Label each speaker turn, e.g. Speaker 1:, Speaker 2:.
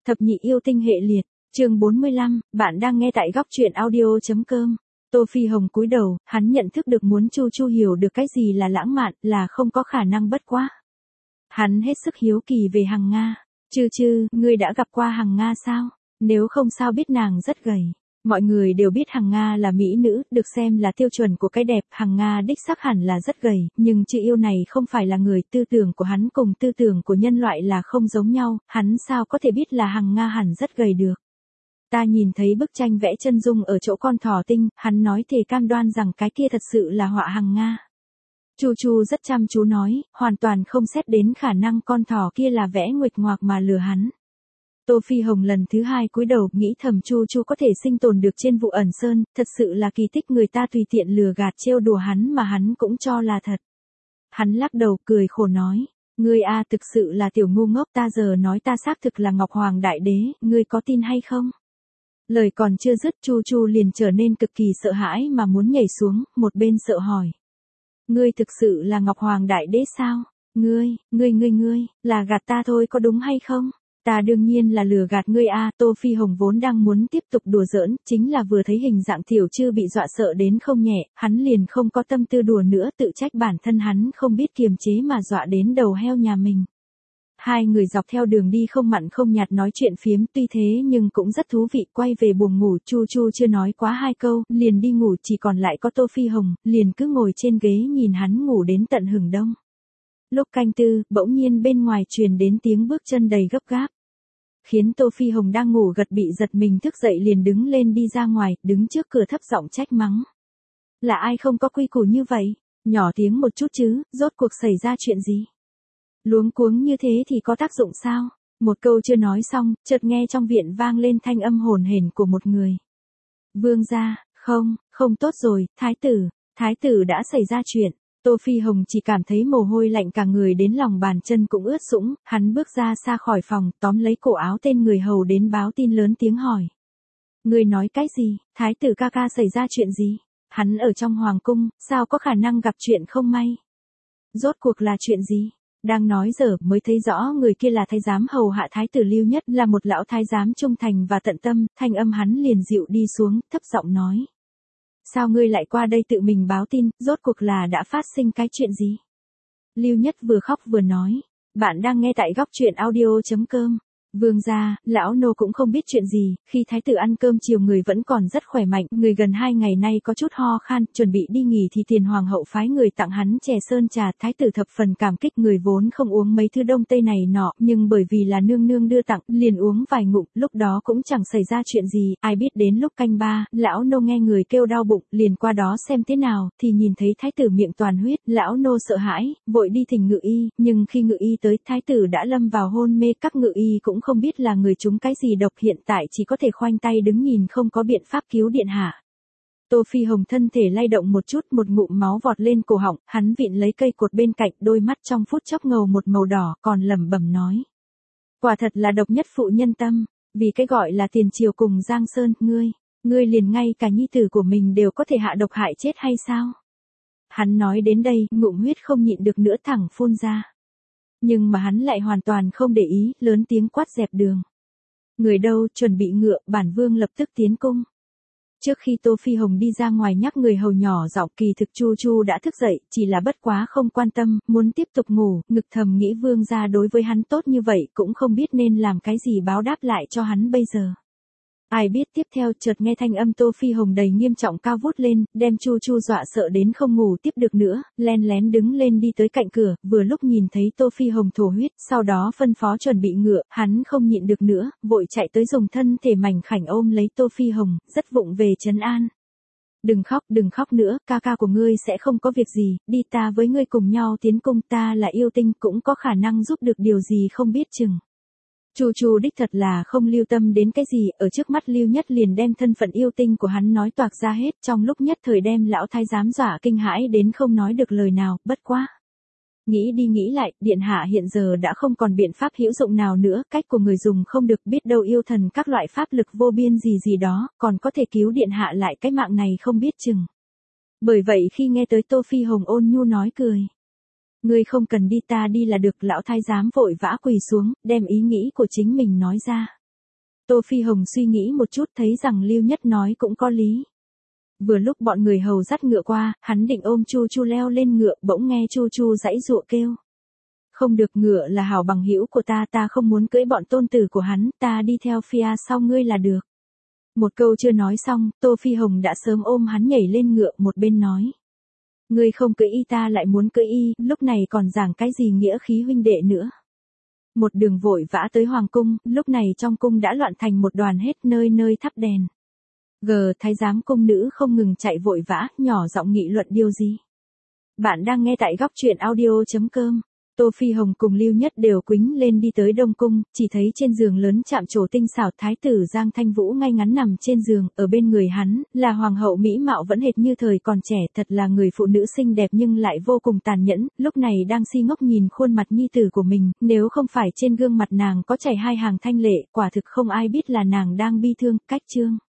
Speaker 1: Thập nhị yêu tinh hệ liệt, chương 45, bạn đang nghe tại góc truyện audio.com. Tô Phi Hồng cúi đầu, hắn nhận thức được muốn Chu Chu hiểu được cái gì là lãng mạn, là không có khả năng bất quá. Hắn hết sức hiếu kỳ về Hằng Nga. Chư, ngươi đã gặp qua Hằng Nga sao? Nếu không sao biết nàng rất gầy. Mọi người đều biết Hằng Nga là mỹ nữ, được xem là tiêu chuẩn của cái đẹp. Hằng Nga đích xác hẳn là rất gầy, nhưng chữ yêu này không phải là người, tư tưởng của hắn cùng tư tưởng của nhân loại là không giống nhau, hắn sao có thể biết là Hằng Nga hẳn rất gầy được. Ta nhìn thấy bức tranh vẽ chân dung ở chỗ con thỏ tinh, hắn nói thề cam đoan rằng cái kia thật sự là họa Hằng Nga. Chu rất chăm chú nói, hoàn toàn không xét đến khả năng con thỏ kia là vẽ nguệch ngoạc mà lừa hắn. Tô Phi Hồng lần thứ hai cúi đầu, nghĩ thầm Chu có thể sinh tồn được trên vụ ẩn sơn, thật sự là kỳ tích, người ta tùy tiện lừa gạt trêu đùa hắn mà hắn cũng cho là thật. Hắn lắc đầu cười khổ nói, ngươi a thực sự là tiểu ngu ngốc, ta giờ nói ta xác thực là Ngọc Hoàng Đại Đế, ngươi có tin hay không? Lời còn chưa dứt Chu liền trở nên cực kỳ sợ hãi mà muốn nhảy xuống, một bên sợ hỏi. Ngươi thực sự là Ngọc Hoàng Đại Đế sao? Ngươi, là gạt ta thôi có đúng hay không? Ta đương nhiên là lừa gạt ngươi a. Tô Phi Hồng vốn đang muốn tiếp tục đùa giỡn, chính là vừa thấy hình dạng tiểu Chư bị dọa sợ đến không nhẹ, hắn liền không có tâm tư đùa nữa, tự trách bản thân hắn không biết kiềm chế mà dọa đến đầu heo nhà mình. Hai người dọc theo đường đi không mặn không nhạt nói chuyện phiếm, tuy thế nhưng cũng rất thú vị. Quay về buồng ngủ, Chu chưa nói quá hai câu, liền đi ngủ, chỉ còn lại có Tô Phi Hồng, liền cứ ngồi trên ghế nhìn hắn ngủ đến tận hửng đông. Lúc canh tư, bỗng nhiên bên ngoài truyền đến tiếng bước chân đầy gấp gáp. Khiến Tô Phi Hồng đang ngủ gật bị giật mình thức dậy, liền đứng lên đi ra ngoài, đứng trước cửa thấp giọng trách mắng. Là ai không có quy củ như vậy? Nhỏ tiếng một chút chứ, rốt cuộc xảy ra chuyện gì? Luống cuống như thế thì có tác dụng sao? Một câu chưa nói xong, chợt nghe trong viện vang lên thanh âm hồn hển của một người. Vương gia, không tốt rồi, thái tử đã xảy ra chuyện. Tô Phi Hồng chỉ cảm thấy mồ hôi lạnh cả người đến lòng bàn chân cũng ướt sũng, hắn bước ra xa khỏi phòng, tóm lấy cổ áo tên người hầu đến báo tin, lớn tiếng hỏi. Người nói cái gì? Thái tử ca ca xảy ra chuyện gì? Hắn ở trong hoàng cung, sao có khả năng gặp chuyện không may? Rốt cuộc là chuyện gì? Đang nói giờ mới thấy rõ người kia là thái giám hầu hạ thái tử Lưu Nhất, là một lão thái giám trung thành và tận tâm. Thanh âm hắn liền dịu đi xuống, thấp giọng nói. Sao ngươi lại qua đây tự mình báo tin, rốt cuộc là đã phát sinh cái chuyện gì? Lưu Nhất vừa khóc vừa nói. Bạn đang nghe tại góc truyện audio.com. Vương gia, lão nô cũng không biết chuyện gì, khi thái tử ăn cơm chiều người vẫn còn rất khỏe mạnh, người gần 2 ngày nay có chút ho khan, chuẩn bị đi nghỉ thì tiền hoàng hậu phái người tặng hắn chè sơn trà, thái tử thập phần cảm kích, người vốn không uống mấy thứ đông tây này nọ, nhưng bởi vì là nương nương đưa tặng, liền uống vài ngụm, lúc đó cũng chẳng xảy ra chuyện gì, ai biết đến lúc canh 3, lão nô nghe người kêu đau bụng, liền qua đó xem thế nào, thì nhìn thấy thái tử miệng toàn huyết, lão nô sợ hãi, vội đi thỉnh ngự y, nhưng khi ngự y tới, thái tử đã lâm vào hôn mê, các ngự y cũng không biết là người trúng cái gì độc, hiện tại chỉ có thể khoanh tay đứng nhìn, không có biện pháp cứu điện hạ. Tô Phi Hồng thân thể lay động một chút, một ngụm máu vọt lên cổ họng, hắn vịn lấy cây cột bên cạnh, đôi mắt trong phút chốc ngầu một màu đỏ, còn lẩm bẩm nói. Quả thật là độc nhất phụ nhân tâm, vì cái gọi là tiền triều cùng Giang Sơn, ngươi liền ngay cả nhi tử của mình đều có thể hạ độc hại chết hay sao? Hắn nói đến đây, ngụm huyết không nhịn được nữa thẳng phun ra. Nhưng mà hắn lại hoàn toàn không để ý, lớn tiếng quát dẹp đường. Người đâu, chuẩn bị ngựa, bản vương lập tức tiến cung. Trước khi Tô Phi Hồng đi ra ngoài nhắc người hầu nhỏ giọng, kỳ thực Chu đã thức dậy, chỉ là bất quá không quan tâm, muốn tiếp tục ngủ, ngực thầm nghĩ vương gia đối với hắn tốt như vậy, cũng không biết nên làm cái gì báo đáp lại cho hắn bây giờ. Ai biết tiếp theo chợt nghe thanh âm Tô Phi Hồng đầy nghiêm trọng cao vút lên, đem Chu dọa sợ đến không ngủ tiếp được nữa, len lén đứng lên đi tới cạnh cửa, vừa lúc nhìn thấy Tô Phi Hồng thổ huyết, sau đó phân phó chuẩn bị ngựa, hắn không nhịn được nữa, vội chạy tới dùng thân thể mảnh khảnh ôm lấy Tô Phi Hồng, rất vụng về trấn an. Đừng khóc nữa, ca ca của ngươi sẽ không có việc gì, đi ta với ngươi cùng nhau tiến cung, ta là yêu tinh cũng có khả năng giúp được điều gì không biết chừng. Chu đích thật là không lưu tâm đến cái gì, ở trước mắt Lưu Nhất liền đem thân phận yêu tinh của hắn nói toạc ra hết, trong lúc nhất thời đem lão thái giám dọa kinh hãi đến không nói được lời nào, bất quá. Nghĩ đi nghĩ lại, điện hạ hiện giờ đã không còn biện pháp hữu dụng nào nữa, cách của người dùng không được, biết đâu yêu thần các loại pháp lực vô biên gì đó, còn có thể cứu điện hạ lại cái mạng này không biết chừng. Bởi vậy khi nghe tới Tô Phi Hồng ôn nhu nói cười. Ngươi không cần đi, ta đi là được, lão thái giám vội vã quỳ xuống, đem ý nghĩ của chính mình nói ra. Tô Phi Hồng suy nghĩ một chút thấy rằng Lưu Nhất nói cũng có lý. Vừa lúc bọn người hầu dắt ngựa qua, hắn định ôm Chu Chu leo lên ngựa, bỗng nghe Chu Chu giãy giụa kêu. Không được, ngựa là hảo bằng hữu của ta, ta không muốn cưỡi bọn tôn tử của hắn, ta đi theo phía sau ngươi là được. Một câu chưa nói xong, Tô Phi Hồng đã sớm ôm hắn nhảy lên ngựa, một bên nói. Ngươi không cưỡi y ta lại muốn cưỡi y, lúc này còn giảng cái gì nghĩa khí huynh đệ nữa. Một đường vội vã tới hoàng cung, lúc này trong cung đã loạn thành một đoàn hết, nơi nơi thắp đèn. Thái giám cung nữ không ngừng chạy vội vã, nhỏ giọng nghị luận điều gì. Bạn đang nghe tại góc truyện audio.com. Tô Phi Hồng cùng Lưu Nhất đều quýnh lên đi tới Đông Cung, chỉ thấy trên giường lớn chạm trổ tinh xảo thái tử Giang Thanh Vũ ngay ngắn nằm trên giường, ở bên người hắn, là hoàng hậu mỹ mạo vẫn hệt như thời còn trẻ, thật là người phụ nữ xinh đẹp nhưng lại vô cùng tàn nhẫn, lúc này đang si ngốc nhìn khuôn mặt nhi tử của mình, nếu không phải trên gương mặt nàng có chảy hai hàng thanh lệ, quả thực không ai biết là nàng đang bi thương, cách chương.